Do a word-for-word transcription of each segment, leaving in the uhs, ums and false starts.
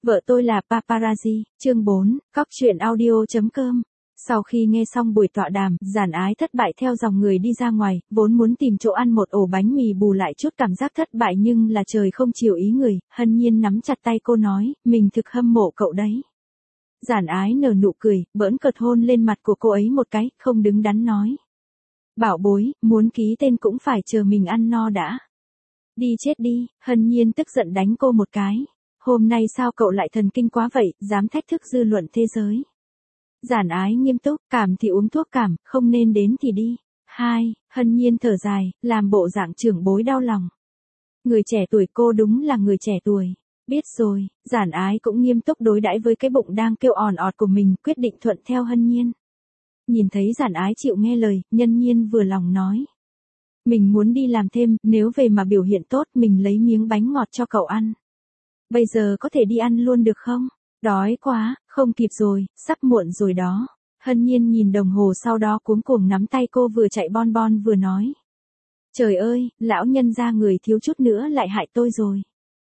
Vợ tôi là paparazzi, chương bốn, cóc truyện audio chấm com. Sau khi nghe xong buổi tọa đàm, Giản Ái thất bại theo dòng người đi ra ngoài, vốn muốn tìm chỗ ăn một ổ bánh mì bù lại chút cảm giác thất bại nhưng là trời không chiều ý người, Hân Nhiên nắm chặt tay cô nói, mình thực hâm mộ cậu đấy. Giản Ái nở nụ cười, bỡn cợt hôn lên mặt của cô ấy một cái, không đứng đắn nói. Bảo bối, muốn ký tên cũng phải chờ mình ăn no đã. Đi chết đi, Hân Nhiên tức giận đánh cô một cái. Hôm nay sao cậu lại thần kinh quá vậy, dám thách thức dư luận thế giới. Giản Ái nghiêm túc, cảm thì uống thuốc cảm, không nên đến thì đi. Hai, Hân Nhiên thở dài, làm bộ dạng trưởng bối đau lòng. Người trẻ tuổi cô đúng là người trẻ tuổi. Biết rồi, Giản Ái cũng nghiêm túc đối đãi với cái bụng đang kêu òn ọt của mình, quyết định thuận theo Hân Nhiên. Nhìn thấy Giản Ái chịu nghe lời, Nhân Nhiên vừa lòng nói. Mình muốn đi làm thêm, nếu về mà biểu hiện tốt mình lấy miếng bánh ngọt cho cậu ăn. Bây giờ có thể đi ăn luôn được không? Đói quá, không kịp rồi, sắp muộn rồi đó. Hân Nhiên nhìn đồng hồ sau đó cuống cuồng nắm tay cô vừa chạy bon bon vừa nói. Trời ơi, lão nhân gia người thiếu chút nữa lại hại tôi rồi.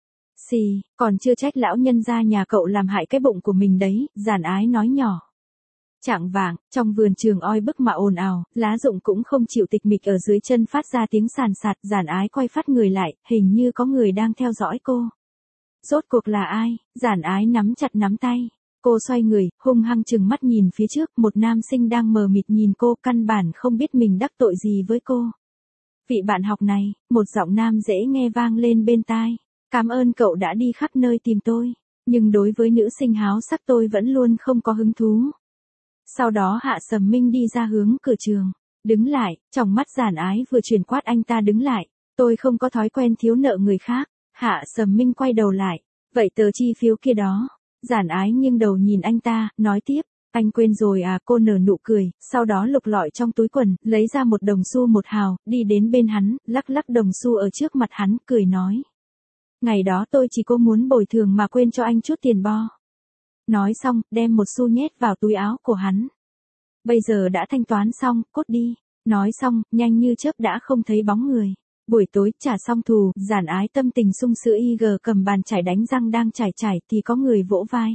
Xì, còn chưa trách lão nhân gia nhà cậu làm hại cái bụng của mình đấy, Giản Ái nói nhỏ. Chạng vạng, trong vườn trường oi bức mà ồn ào, lá rụng cũng không chịu tịch mịch ở dưới chân phát ra tiếng sàn sạt, Giản Ái quay phát người lại, hình như có người đang theo dõi cô. Rốt cuộc là ai? Giản Ái nắm chặt nắm tay. Cô xoay người, hung hăng chừng mắt nhìn phía trước, một nam sinh đang mờ mịt nhìn cô, căn bản không biết mình đắc tội gì với cô. Vị bạn học này, một giọng nam dễ nghe vang lên bên tai. Cảm ơn cậu đã đi khắp nơi tìm tôi, nhưng đối với nữ sinh háo sắc tôi vẫn luôn không có hứng thú. Sau đó Hạ Sầm Minh đi ra hướng cửa trường. Đứng lại, trong mắt Giản Ái vừa chuyển quát anh ta đứng lại. Tôi không có thói quen thiếu nợ người khác. Hạ Sầm Minh quay đầu lại. Vậy tờ chi phiếu kia đó. Giản Ái nghiêng đầu nhìn anh ta, nói tiếp. Anh quên rồi à, cô nở nụ cười, sau đó lục lọi trong túi quần, lấy ra một đồng xu một hào, đi đến bên hắn, lắc lắc đồng xu ở trước mặt hắn, cười nói. Ngày đó tôi chỉ có muốn bồi thường mà quên cho anh chút tiền bo. Nói xong, đem một xu nhét vào túi áo của hắn. Bây giờ đã thanh toán xong, cốt đi. Nói xong, nhanh như chớp đã không thấy bóng người. Buổi tối, trả xong thù, Giản Ái tâm tình sung sữa y gờ cầm bàn chải đánh răng đang chải chải thì có người vỗ vai.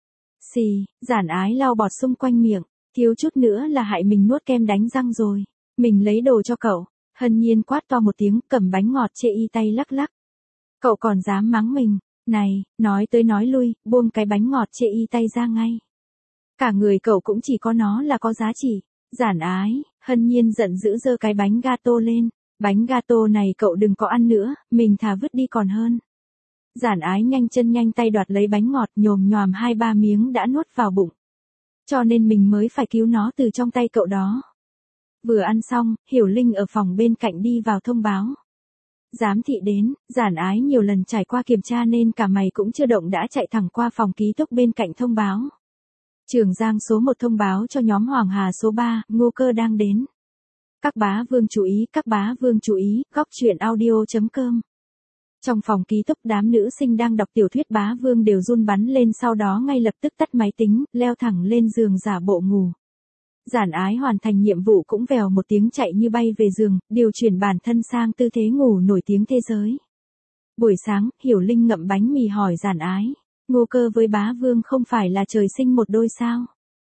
Xì, Giản Ái lau bọt xung quanh miệng, thiếu chút nữa là hại mình nuốt kem đánh răng rồi. Mình lấy đồ cho cậu. Hân Nhiên quát to một tiếng, cầm bánh ngọt chê y tay lắc lắc. Cậu còn dám mắng mình. Này, nói tới nói lui, buông cái bánh ngọt chê y tay ra ngay. Cả người cậu cũng chỉ có nó là có giá trị. Giản Ái, Hân Nhiên giận dữ giơ cái bánh gato lên. Bánh gato này cậu đừng có ăn nữa, mình thà vứt đi còn hơn. Giản Ái nhanh chân nhanh tay đoạt lấy bánh ngọt nhồm nhòm hai ba miếng đã nuốt vào bụng. Cho nên mình mới phải cứu nó từ trong tay cậu đó. Vừa ăn xong, Hiểu Linh ở phòng bên cạnh đi vào thông báo. Giám thị đến, Giản Ái nhiều lần trải qua kiểm tra nên cả mày cũng chưa động đã chạy thẳng qua phòng ký túc bên cạnh thông báo. Trường Giang số một thông báo cho nhóm Hoàng Hà số ba, Ngô Cơ đang đến. Các bá vương chú ý, các bá vương chú ý, cóc truyện audio chấm com. Trong phòng ký túc đám nữ sinh đang đọc tiểu thuyết bá vương đều run bắn lên sau đó ngay lập tức tắt máy tính, leo thẳng lên giường giả bộ ngủ. Giản Ái hoàn thành nhiệm vụ cũng vèo một tiếng chạy như bay về giường, điều chuyển bản thân sang tư thế ngủ nổi tiếng thế giới. Buổi sáng, Hiểu Linh ngậm bánh mì hỏi Giản Ái, Ngô Cơ với bá vương không phải là trời sinh một đôi sao?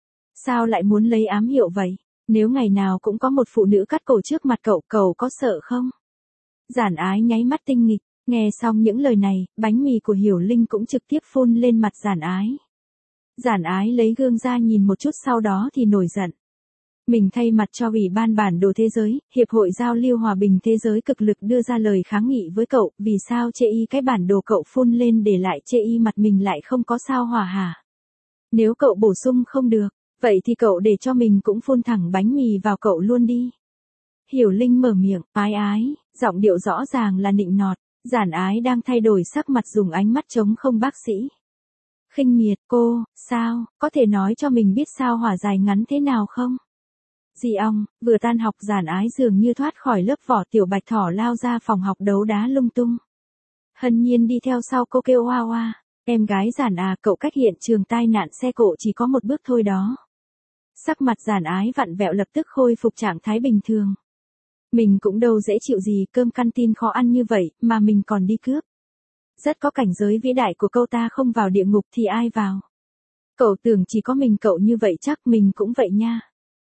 Sao lại muốn lấy ám hiệu vậy? Nếu ngày nào cũng có một phụ nữ cắt cổ trước mặt cậu, cậu có sợ không? Giản Ái nháy mắt tinh nghịch, nghe xong những lời này, bánh mì của Hiểu Linh cũng trực tiếp phun lên mặt Giản Ái. Giản Ái lấy gương ra nhìn một chút sau đó thì nổi giận. Mình thay mặt cho Ủy ban bản đồ thế giới, Hiệp hội Giao lưu Hòa bình Thế giới cực lực đưa ra lời kháng nghị với cậu, vì sao chê y cái bản đồ cậu phun lên để lại chê y mặt mình lại không có sao hỏa hả? Nếu cậu bổ sung không được, vậy thì cậu để cho mình cũng phun thẳng bánh mì vào cậu luôn đi. Hiểu Linh mở miệng, ái ái, giọng điệu rõ ràng là nịnh nọt, Giản Ái đang thay đổi sắc mặt dùng ánh mắt trống không bác sĩ. Khinh miệt, cô, sao, có thể nói cho mình biết sao hỏa dài ngắn thế nào không? Dì ong, vừa tan học Giản Ái dường như thoát khỏi lớp vỏ tiểu bạch thỏ lao ra phòng học đấu đá lung tung. Hân Nhiên đi theo sau cô kêu oa oa, em gái Giản à, cậu cách hiện trường tai nạn xe cộ chỉ có một bước thôi đó. Sắc mặt Giản Ái vặn vẹo lập tức khôi phục trạng thái bình thường. Mình cũng đâu dễ chịu gì, cơm canteen khó ăn như vậy, mà mình còn đi cướp. Rất có cảnh giới vĩ đại của câu ta không vào địa ngục thì ai vào. Cậu tưởng chỉ có mình cậu như vậy chắc mình cũng vậy nha.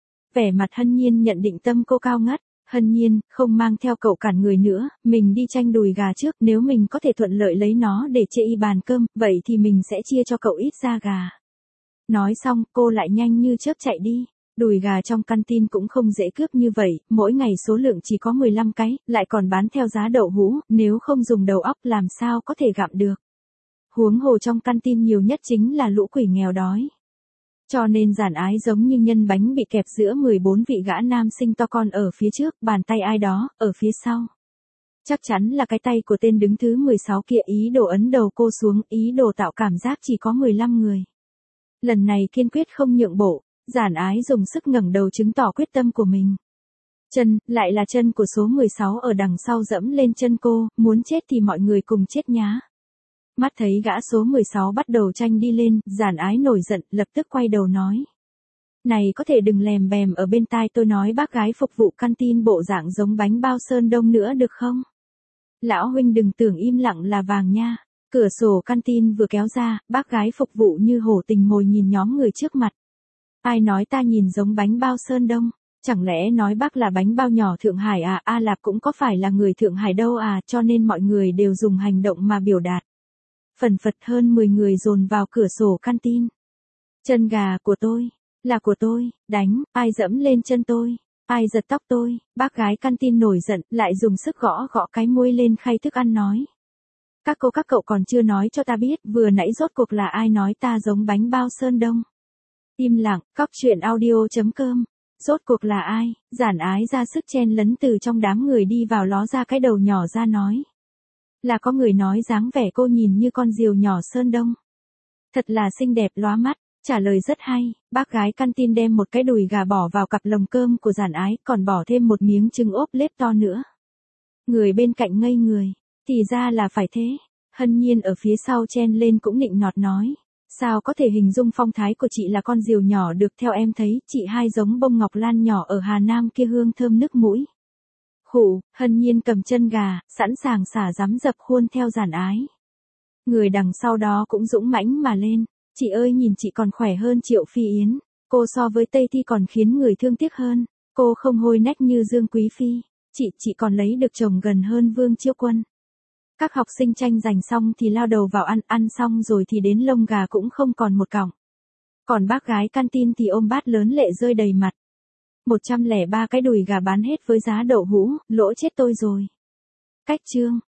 Vẻ mặt Hân Nhiên nhận định tâm cô cao ngất. Hân Nhiên, không mang theo cậu cản người nữa, mình đi tranh đùi gà trước, nếu mình có thể thuận lợi lấy nó để chê y bàn cơm, vậy thì mình sẽ chia cho cậu ít da gà. Nói xong, cô lại nhanh như chớp chạy đi. Đùi gà trong căn tin cũng không dễ cướp như vậy, mỗi ngày số lượng chỉ có mười lăm cái, lại còn bán theo giá đậu hũ, nếu không dùng đầu óc làm sao có thể gặm được. Huống hồ trong căn tin nhiều nhất chính là lũ quỷ nghèo đói. Cho nên Giản Ái giống như nhân bánh bị kẹp giữa mười bốn vị gã nam sinh to con ở phía trước, bàn tay ai đó, ở phía sau. Chắc chắn là cái tay của tên đứng thứ mười sáu kia ý đồ ấn đầu cô xuống, ý đồ tạo cảm giác chỉ có mười lăm người. Lần này kiên quyết không nhượng bộ, Giản Ái dùng sức ngẩng đầu chứng tỏ quyết tâm của mình. Chân, lại là chân của số mười sáu ở đằng sau dẫm lên chân cô, muốn chết thì mọi người cùng chết nhá. Mắt thấy gã số mười sáu bắt đầu tranh đi lên, Giản Ái nổi giận, lập tức quay đầu nói. Này có thể đừng lèm bèm ở bên tai tôi nói bác gái phục vụ căn tin bộ dạng giống bánh bao sơn đông nữa được không? Lão huynh đừng tưởng im lặng là vàng nha. Cửa sổ căn tin vừa kéo ra, bác gái phục vụ như hổ tình ngồi nhìn nhóm người trước mặt. Ai nói ta nhìn giống bánh bao sơn đông? Chẳng lẽ nói bác là bánh bao nhỏ Thượng Hải à? A Lạp cũng có phải là người Thượng Hải đâu à, cho nên mọi người đều dùng hành động mà biểu đạt. Phần phật hơn mười người dồn vào cửa sổ căn tin. Chân gà của tôi, là của tôi, đánh, ai dẫm lên chân tôi, ai giật tóc tôi, bác gái căn tin nổi giận, lại dùng sức gõ gõ cái môi lên khay thức ăn nói. Các cô các cậu còn chưa nói cho ta biết, vừa nãy rốt cuộc là ai nói ta giống bánh bao sơn đông. Im lặng, cóc truyện audio chấm com. Rốt cuộc là ai? Giản Ái ra sức chen lấn từ trong đám người đi vào ló ra cái đầu nhỏ ra nói. Là có người nói dáng vẻ cô nhìn như con diều nhỏ sơn đông. Thật là xinh đẹp lóa mắt, trả lời rất hay, bác gái căn tin đem một cái đùi gà bỏ vào cặp lồng cơm của Giản Ái, còn bỏ thêm một miếng trứng ốp lết to nữa. Người bên cạnh ngây người, thì ra là phải thế. Hân Nhiên ở phía sau chen lên cũng nịnh nọt nói. Sao có thể hình dung phong thái của chị là con diều nhỏ được, theo em thấy, chị hai giống bông ngọc lan nhỏ ở Hà Nam kia hương thơm nức mũi. Khụ, Hân Nhiên cầm chân gà, sẵn sàng xả giấm dập khuôn theo Giản Ái. Người đằng sau đó cũng dũng mãnh mà lên. Chị ơi nhìn chị còn khỏe hơn Triệu Phi Yến. Cô so với Tây Thi còn khiến người thương tiếc hơn. Cô không hôi nách như Dương Quý Phi. Chị, chị còn lấy được chồng gần hơn Vương Chiêu Quân. Các học sinh tranh giành xong thì lao đầu vào ăn, ăn xong rồi thì đến lông gà cũng không còn một cọng. Còn bác gái căn tin thì ôm bát lớn lệ rơi đầy mặt. một trăm lẻ ba cái đùi gà bán hết với giá đậu hũ, lỗ chết tôi rồi. Cách chương